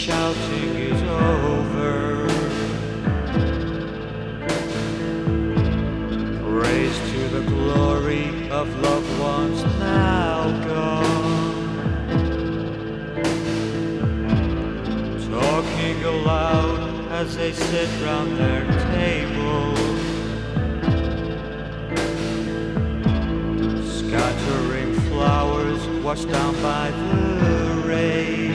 shouting is over. Praise to the glory of loved ones now gone. Talking aloud as they sit round their table, scattering flowers washed down by the rain.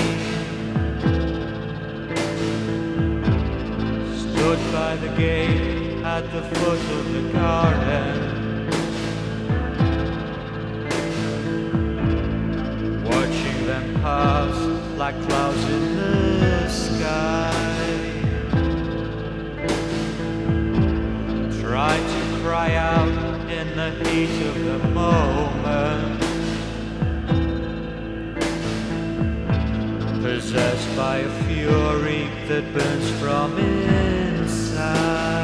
Stood by the gate at the foot of the garden, watching them pass like clouds in the sky. Tried to cry out in the heat of the moment, possessed by a fury that burns from inside.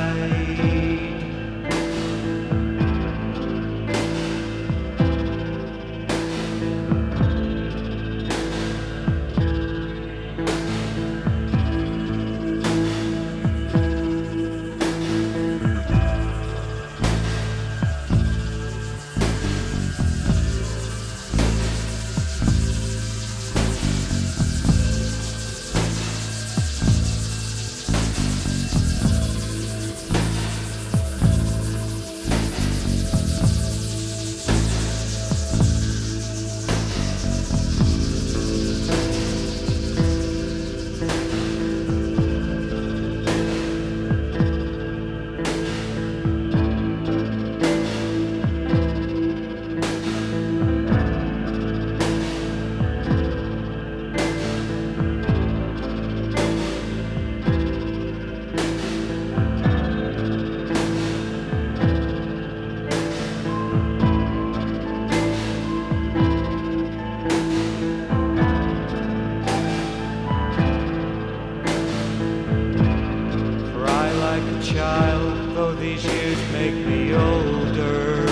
Child, though these years make me older,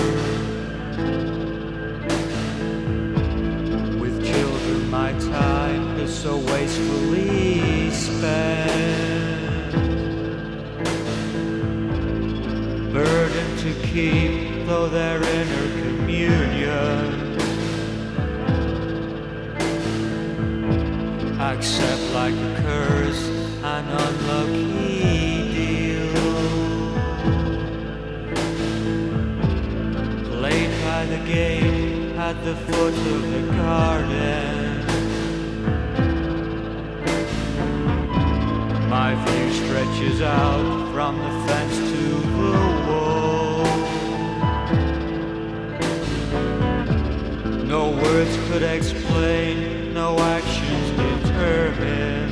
with children my time is so wastefully spent. Burden to keep, though they're inner communion, accept like a curse an unlucky by the gate at the foot of the garden. My view stretches out from the fence to the wall. No words could explain, no actions determine.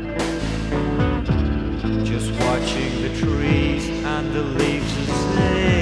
Just watching the trees and the leaves as they